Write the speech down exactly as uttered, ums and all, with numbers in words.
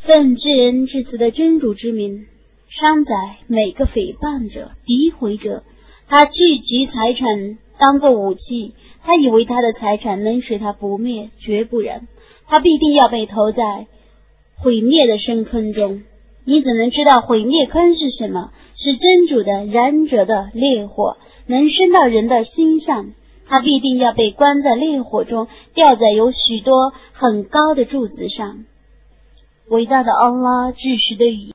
奉至恩至慈的真主之名，伤宰每个诽谤者、诋毁者。他聚集财产当作武器，他以为他的财产能使他不灭，绝不然，他必定要被投在毁灭的深坑中。你怎能知道毁灭坑是什么？是真主的燃者的烈火，能升到人的心上，他必定要被关在烈火中，吊在有许多很高的柱子上。伟大的安拉至实的语言。